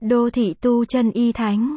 Đô thị tu chân y thánh.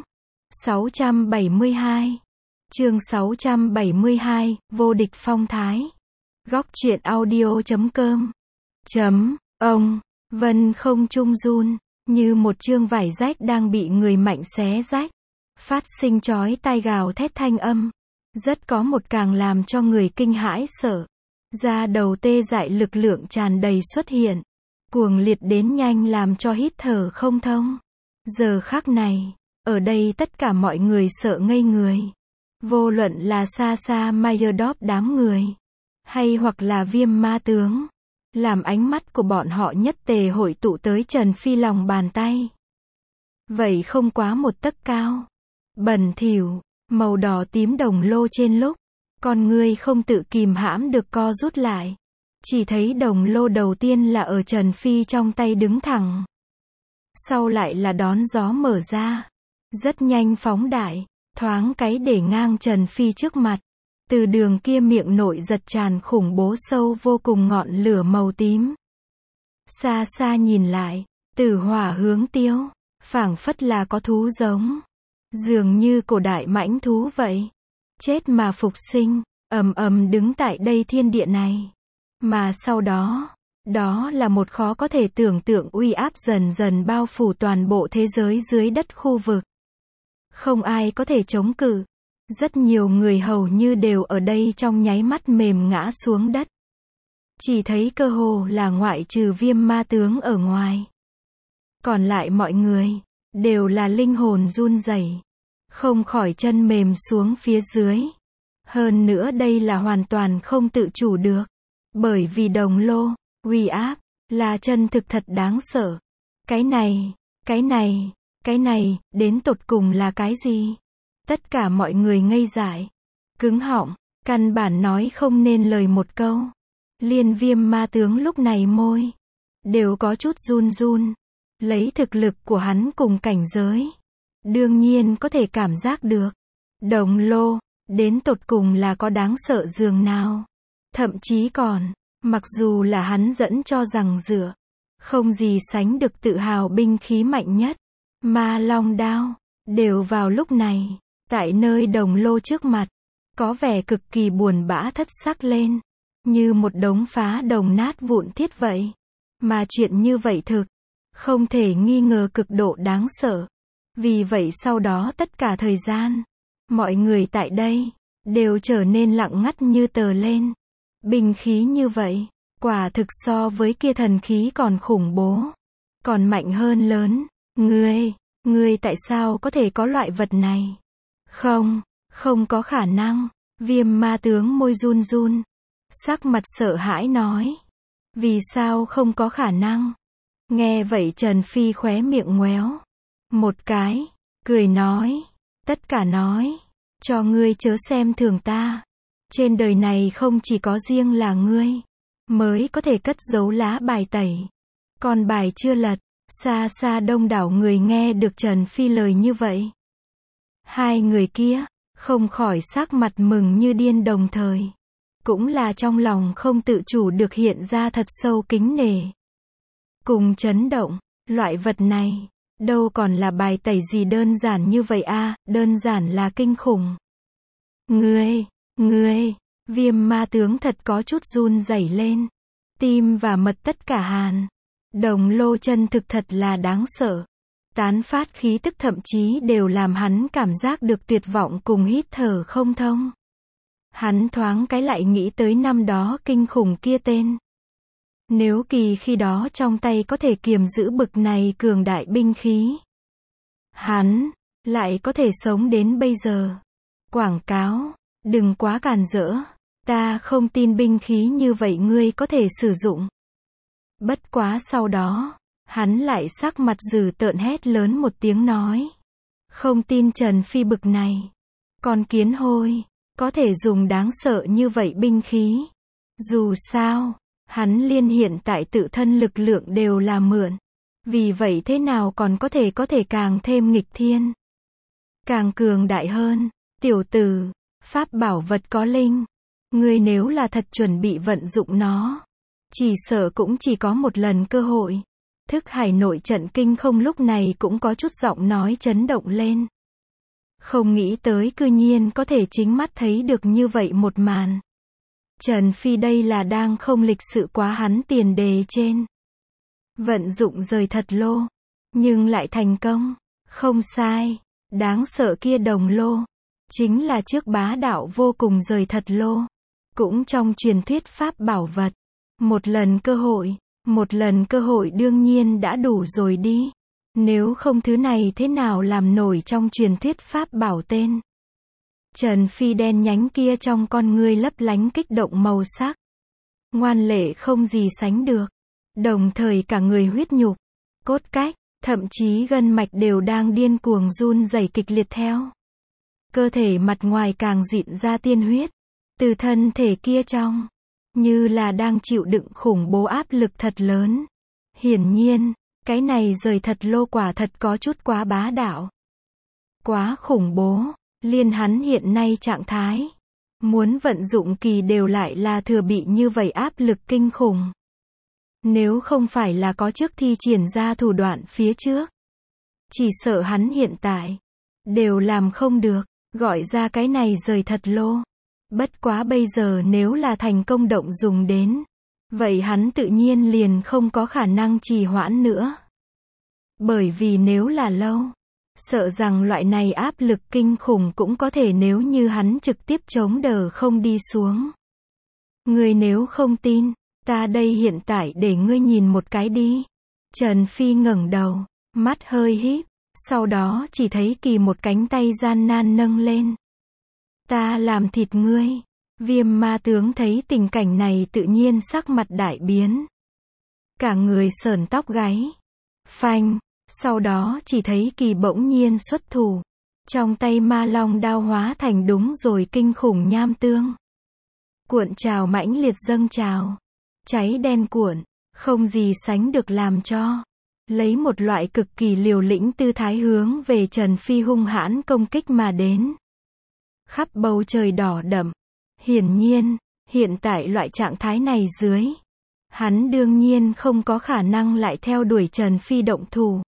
672. Chương 672, vô địch phong thái. Góc truyện audio.com. Ông, vân không trung run, như một chương vải rách đang bị người mạnh xé rách. Phát sinh chói tai gào thét thanh âm. Rất có một càng làm cho người kinh hãi sợ. Da đầu tê dại lực lượng tràn đầy xuất hiện. Cuồng liệt đến nhanh làm cho hít thở không thông. Giờ khắc này, ở đây tất cả mọi người sợ ngây người. Vô luận là xa xa Mayerdop đám người, hay hoặc là Viêm Ma tướng, làm ánh mắt của bọn họ nhất tề hội tụ tới Trần Phi lòng bàn tay. Vậy không quá một tấc cao, bẩn thỉu, màu đỏ tím đồng lô trên lúc, con người không tự kìm hãm được co rút lại. Chỉ thấy đồng lô đầu tiên là ở Trần Phi trong tay đứng thẳng. Sau lại là đón gió mở ra. Rất nhanh phóng đại, thoáng cái để ngang Trần Phi trước mặt. Từ đường kia miệng nội giật tràn khủng bố sâu vô cùng ngọn lửa màu tím. Xa xa nhìn lại, tử hỏa hướng tiêu, phảng phất là có thú giống. Dường như cổ đại mãnh thú vậy. Chết mà phục sinh, ầm ầm đứng tại đây thiên địa này. Mà sau đó, đó là một khó có thể tưởng tượng uy áp dần dần bao phủ toàn bộ thế giới dưới đất khu vực. Không ai có thể chống cự. Rất nhiều người hầu như đều ở đây trong nháy mắt mềm ngã xuống đất. Chỉ thấy cơ hồ là ngoại trừ Viêm Ma tướng ở ngoài. Còn lại mọi người, đều là linh hồn run rẩy, không khỏi chân mềm xuống phía dưới. Hơn nữa đây là hoàn toàn không tự chủ được. Bởi vì đồng lô, uy áp, là chân thực thật đáng sợ. Cái này, đến tột cùng là cái gì? Tất cả mọi người ngây dại, cứng họng, căn bản nói không nên lời một câu. Liên Viêm Ma tướng lúc này môi, đều có chút run run. Lấy thực lực của hắn cùng cảnh giới, đương nhiên có thể cảm giác được. Đồng lô, đến tột cùng là có đáng sợ dường nào. Thậm chí còn, mặc dù là hắn dẫn cho rằng dựa, không gì sánh được tự hào binh khí mạnh nhất, Ma Long đao, đều vào lúc này, tại nơi đồng lô trước mặt, có vẻ cực kỳ buồn bã thất sắc lên, như một đống phá đồng nát vụn thiết vậy. Mà chuyện như vậy thực, không thể nghi ngờ cực độ đáng sợ. Vì vậy sau đó tất cả thời gian, mọi người tại đây, đều trở nên lặng ngắt như tờ lên. Binh khí như vậy, quả thực so với kia thần khí còn khủng bố, còn mạnh hơn lớn. Ngươi tại sao có thể có loại vật này? Không có khả năng. Viêm Ma tướng môi run run, sắc mặt sợ hãi nói. Vì sao không có khả năng? Nghe vậy Trần Phi khóe miệng ngoéo một cái, cười nói, tất cả nói, cho ngươi chớ xem thường ta. Trên đời này không chỉ có riêng là ngươi mới có thể cất giấu lá bài tẩy. Còn bài chưa lật. Xa xa đông đảo người nghe được Trần Phi lời như vậy. Hai người kia, không khỏi sắc mặt mừng như điên đồng thời. Cũng là trong lòng không tự chủ được hiện ra thật sâu kính nể. Cùng chấn động, loại vật này, đâu còn là bài tẩy gì đơn giản như vậy a, đơn giản là kinh khủng. Ngươi, Viêm Ma tướng thật có chút run rẩy lên. Tim và mật tất cả hàn. Đồng lô chân thực thật là đáng sợ. Tán phát khí tức thậm chí đều làm hắn cảm giác được tuyệt vọng cùng hít thở không thông. Hắn thoáng cái lại nghĩ tới năm đó kinh khủng kia tên. Nếu kỳ khi đó trong tay có thể kiềm giữ bực này cường đại binh khí, hắn lại có thể sống đến bây giờ. Quảng cáo, đừng quá càn rỡ. Ta không tin binh khí như vậy ngươi có thể sử dụng. Bất quá sau đó, hắn lại sắc mặt dữ tợn hét lớn một tiếng nói. Không tin Trần Phi bực này. Con kiến hôi, có thể dùng đáng sợ như vậy binh khí. Dù sao, hắn liên hiện tại tự thân lực lượng đều là mượn. Vì vậy thế nào còn có thể càng thêm nghịch thiên. Càng cường đại hơn. Tiểu tử, pháp bảo vật có linh. Ngươi nếu là thật chuẩn bị vận dụng nó, chỉ sợ cũng chỉ có một lần cơ hội. Thức Hải nội trận kinh không lúc này cũng có chút giọng nói chấn động lên. Không nghĩ tới cư nhiên có thể chính mắt thấy được như vậy một màn. Trần Phi đây là đang không lịch sự quá hắn tiền đề trên. Vận dụng rời thật lô. Nhưng lại thành công. Không sai. Đáng sợ kia đồng lô. Chính là trước bá đạo vô cùng rời thật lô. Cũng trong truyền thuyết pháp bảo vật. Một lần cơ hội đương nhiên đã đủ rồi đi. Nếu không thứ này thế nào làm nổi trong truyền thuyết pháp bảo tên. Trần Phi đen nhánh kia trong con ngươi lấp lánh kích động màu sắc. Ngoan lệ không gì sánh được. Đồng thời cả người huyết nhục, cốt cách, thậm chí gân mạch đều đang điên cuồng run rẩy kịch liệt theo. Cơ thể mặt ngoài càng dịn ra tiên huyết. Từ thân thể kia trong, như là đang chịu đựng khủng bố áp lực thật lớn. Hiển nhiên, cái này rời thật lô quả thật có chút quá bá đạo. Quá khủng bố, liên hắn hiện nay trạng thái. Muốn vận dụng kỳ đều lại là thừa bị như vậy áp lực kinh khủng. Nếu không phải là có trước thi triển ra thủ đoạn phía trước. Chỉ sợ hắn hiện tại, đều làm không được, gọi ra cái này rời thật lô. Bất quá bây giờ nếu là thành công động dùng đến. Vậy hắn tự nhiên liền không có khả năng trì hoãn nữa. Bởi vì nếu là lâu, sợ rằng loại này áp lực kinh khủng cũng có thể nếu như hắn trực tiếp chống đỡ không đi xuống. Ngươi nếu không tin, ta đây hiện tại để ngươi nhìn một cái đi. Trần Phi ngẩng đầu, mắt hơi híp, sau đó chỉ thấy kỳ một cánh tay gian nan nâng lên. Ta làm thịt ngươi. Viêm ma tướng thấy tình cảnh này tự nhiên sắc mặt đại biến. Cả người sởn tóc gáy. Phanh, sau đó chỉ thấy kỳ bỗng nhiên xuất thủ. Trong tay ma long đao hóa thành đúng rồi kinh khủng nham tương. Cuộn trào mãnh liệt dâng trào. Cháy đen cuộn, không gì sánh được làm cho. Lấy một loại cực kỳ liều lĩnh tư thái hướng về Trần Phi hung hãn công kích mà đến. Khắp bầu trời đỏ đậm. Hiển nhiên, hiện tại loại trạng thái này dưới. Hắn đương nhiên không có khả năng lại theo đuổi Trần Phi động thủ.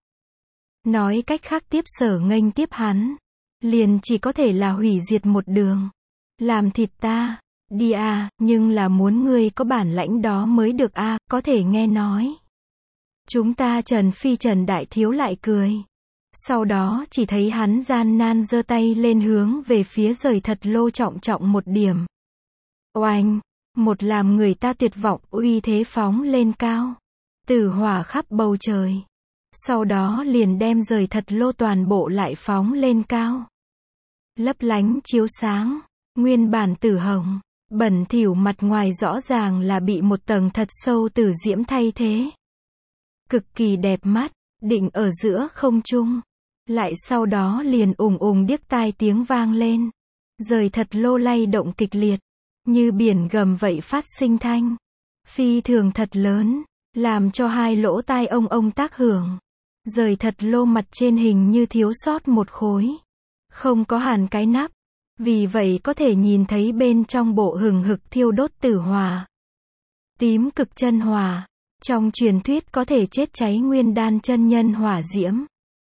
Nói cách khác tiếp sở nghênh tiếp hắn. Liền chỉ có thể là hủy diệt một đường. Làm thịt ta, đi à, nhưng là muốn ngươi có bản lãnh đó mới được à, có thể nghe nói. Chúng ta Trần Phi Trần Đại Thiếu lại cười. Sau đó chỉ thấy hắn gian nan giơ tay lên hướng về phía rời thật lô trọng trọng một điểm. Oanh, một làm người ta tuyệt vọng uy thế phóng lên cao. Tử hỏa khắp bầu trời. Sau đó liền đem rời thật lô toàn bộ lại phóng lên cao. Lấp lánh chiếu sáng, nguyên bản tử hồng, bẩn thỉu mặt ngoài rõ ràng là bị một tầng thật sâu tử diễm thay thế. Cực kỳ đẹp mắt, định ở giữa không trung. Lại sau đó liền điếc tai tiếng vang lên. Rời thật lô lay động kịch liệt. Như biển gầm vậy phát sinh thanh. Phi thường thật lớn. Làm cho hai lỗ tai ông tác hưởng. Rời thật lô mặt trên hình như thiếu sót một khối. Không có hàn cái nắp. Vì vậy có thể nhìn thấy bên trong bộ hừng hực thiêu đốt tử hỏa. Tím cực chân hỏa. Trong truyền thuyết có thể chết cháy nguyên đan chân nhân hỏa diễm.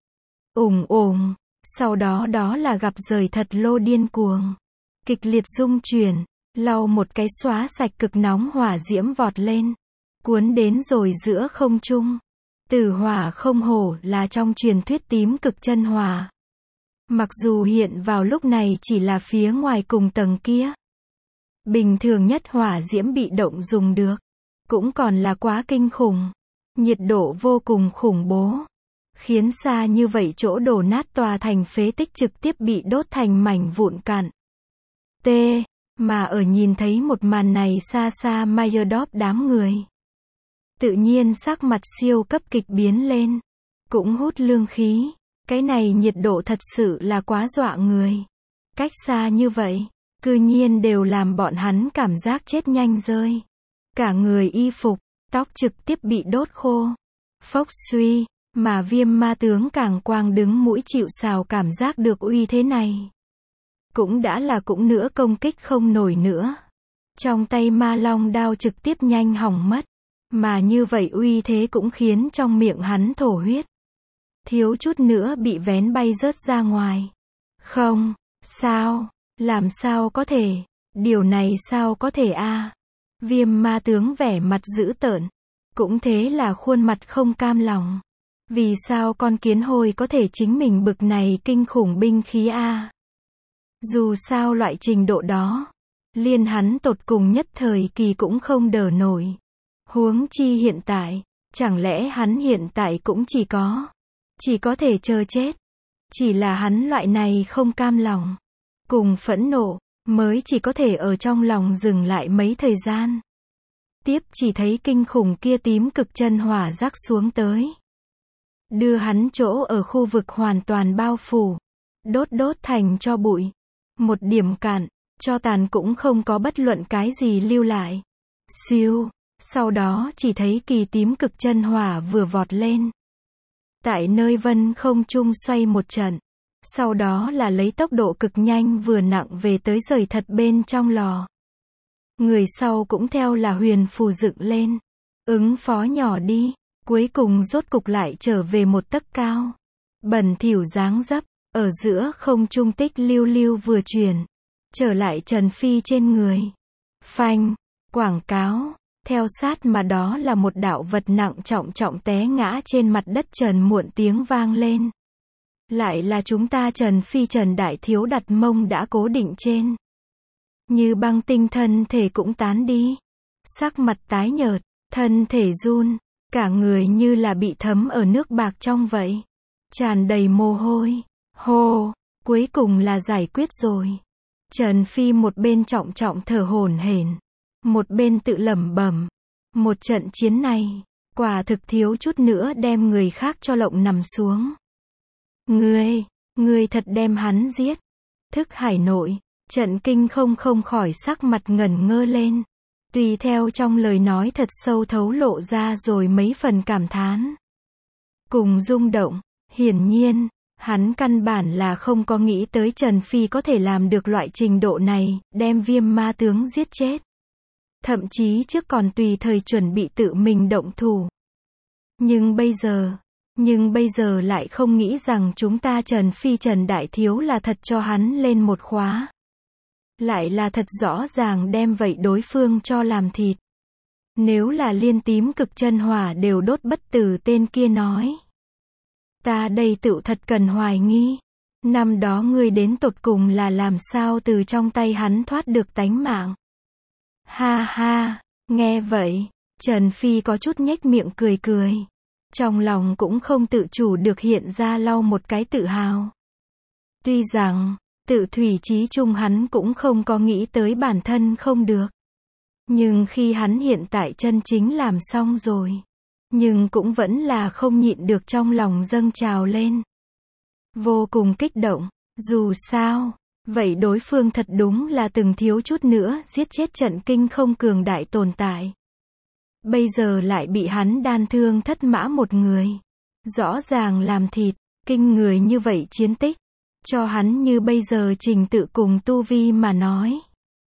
Sau đó là gặp rời thật lô điên cuồng. Kịch liệt rung chuyển. Lau một cái xóa sạch cực nóng hỏa diễm vọt lên. Cuốn đến rồi giữa không trung. Tử hỏa không hổ là trong truyền thuyết tím cực chân hỏa. Mặc dù hiện vào lúc này chỉ là phía ngoài cùng tầng kia. Bình thường nhất hỏa diễm bị động dùng được. Cũng còn là quá kinh khủng. Nhiệt độ vô cùng khủng bố. Khiến xa như vậy chỗ đổ nát tòa thành phế tích trực tiếp bị đốt thành mảnh vụn cạn. Mà ở nhìn thấy một màn này xa Mayerdorp đám người. Tự nhiên sắc mặt siêu cấp kịch biến lên. Cũng hút lương khí. Cái này nhiệt độ thật sự là quá dọa người. Cách xa như vậy, cư nhiên đều làm bọn hắn cảm giác chết nhanh rơi. Cả người y phục, tóc trực tiếp bị đốt khô. Phốc suy, mà viêm ma tướng càng quang đứng mũi chịu sào cảm giác được uy thế này. Cũng đã là cũng nữa công kích không nổi nữa. Trong tay ma long đao trực tiếp nhanh hỏng mất. Mà như vậy uy thế cũng khiến trong miệng hắn thổ huyết. Thiếu chút nữa bị vén bay rớt ra ngoài. Không, sao, làm sao có thể, điều này sao có thể a? Viêm ma tướng vẻ mặt dữ tợn. Cũng thế là khuôn mặt không cam lòng. Vì sao con kiến hôi có thể chính mình bực này kinh khủng binh khí a? Dù sao loại trình độ đó, liên hắn tột cùng nhất thời kỳ cũng không đỡ nổi. Huống chi hiện tại, chẳng lẽ hắn hiện tại cũng chỉ có thể chờ chết. Chỉ là hắn loại này không cam lòng, cùng phẫn nộ, mới chỉ có thể ở trong lòng dừng lại mấy thời gian. Tiếp chỉ thấy kinh khủng kia tím cực chân hỏa rắc xuống tới. Đưa hắn chỗ ở khu vực hoàn toàn bao phủ. Đốt thành cho bụi. Một điểm cạn, cho tàn cũng không có bất luận cái gì lưu lại. Siêu, sau đó chỉ thấy kỳ tím cực chân hỏa vừa vọt lên. Tại nơi vân không trung xoay một trận. Sau đó là lấy tốc độ cực nhanh vừa nặng về tới rời thật bên trong lò. Người sau cũng theo là huyền phù dựng lên. Ứng phó nhỏ đi. Cuối cùng rốt cục lại trở về một tấc cao. Bẩn thỉu dáng dấp. Ở giữa không trung tích lưu lưu vừa chuyển. Trở lại Trần Phi trên người. Phanh. Quảng cáo. Theo sát mà đó là một đạo vật nặng trọng té ngã trên mặt đất trần muộn tiếng vang lên. Lại là chúng ta Trần Phi Trần Đại Thiếu đặt mông đã cố định trên. Như băng tinh thân thể cũng tán đi. Sắc mặt tái nhợt, thân thể run, cả người như là bị thấm ở nước bạc trong vậy. Tràn đầy mồ hôi. Hô, cuối cùng là giải quyết rồi. Trần Phi một bên trọng thở hổn hển, một bên tự lẩm bẩm. Một trận chiến này, quả thực thiếu chút nữa đem người khác cho lộng nằm xuống. Ngươi thật đem hắn giết. Thức Hải nội, Trận Kinh không khỏi sắc mặt ngẩn ngơ lên. Tùy theo trong lời nói thật sâu thấu lộ ra rồi mấy phần cảm thán. Cùng rung động, hiển nhiên, hắn căn bản là không có nghĩ tới Trần Phi có thể làm được loại trình độ này, đem viêm ma tướng giết chết. Thậm chí trước còn tùy thời chuẩn bị tự mình động thủ. Nhưng bây giờ lại không nghĩ rằng chúng ta Trần Phi Trần Đại Thiếu là thật cho hắn lên một khóa. Lại là thật rõ ràng đem vậy đối phương cho làm thịt. Nếu là liên tím cực chân hỏa đều đốt bất tử tên kia nói. Ta đây tựu thật cần hoài nghi. Năm đó ngươi đến tột cùng là làm sao từ trong tay hắn thoát được tánh mạng. Ha ha, nghe vậy, Trần Phi có chút nhếch miệng cười. Trong lòng cũng không tự chủ được hiện ra lau một cái tự hào. Tuy rằng, tự thủy chí chung hắn cũng không có nghĩ tới bản thân không được. Nhưng khi hắn hiện tại chân chính làm xong rồi. Nhưng cũng vẫn là không nhịn được trong lòng dâng trào lên. Vô cùng kích động, dù sao, vậy đối phương thật đúng là từng thiếu chút nữa giết chết Trận Kinh không cường đại tồn tại. Bây giờ lại bị hắn đan thương thất mã một người. Rõ ràng làm thịt, kinh người như vậy chiến tích. Cho hắn như bây giờ trình tự cùng tu vi mà nói.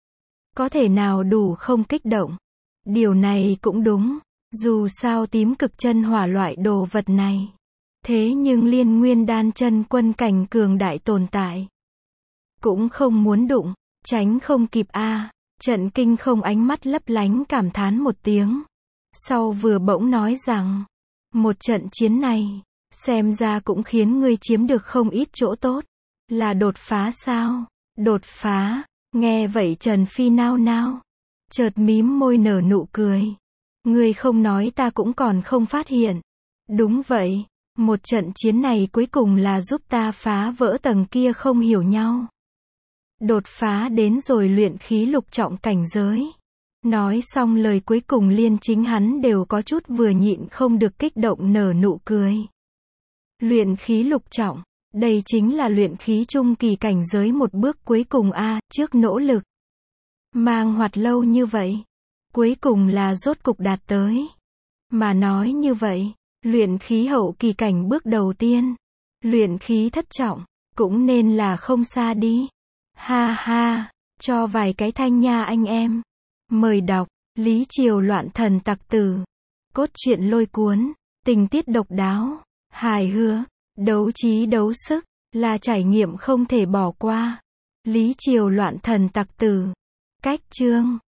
Có thể nào đủ không kích động. Điều này cũng đúng. Dù sao tím cực chân hỏa loại đồ vật này. Thế nhưng liên nguyên đan chân quân cảnh cường đại tồn tại. Cũng không muốn đụng, tránh không kịp a. Trận Kinh không ánh mắt lấp lánh cảm thán một tiếng. Sau vừa bỗng nói rằng, một trận chiến này, xem ra cũng khiến ngươi chiếm được không ít chỗ tốt. Là đột phá sao? Đột phá, nghe vậy Trần Phi nao. Chợt mím môi nở nụ cười. Ngươi không nói ta cũng còn không phát hiện. Đúng vậy, một trận chiến này cuối cùng là giúp ta phá vỡ tầng kia không hiểu nhau. Đột phá đến rồi luyện khí lục trọng cảnh giới. Nói xong lời cuối cùng liên chính hắn đều có chút vừa nhịn không được kích động nở nụ cười. Luyện khí lục trọng, đây chính là luyện khí trung kỳ cảnh giới một bước cuối cùng a, trước nỗ lực. Mang hoạt lâu như vậy. Cuối cùng là rốt cục đạt tới. Mà nói như vậy, luyện khí hậu kỳ cảnh bước đầu tiên. Luyện khí thất trọng, cũng nên là không xa đi. Ha ha, cho vài cái thanh nha anh em. Mời đọc, Lý Triều Loạn Thần Tặc Tử. cốt truyện lôi cuốn, tình tiết độc đáo, hài hước, đấu trí đấu sức, là trải nghiệm không thể bỏ qua. Lý Triều loạn thần tặc tử. Cách chương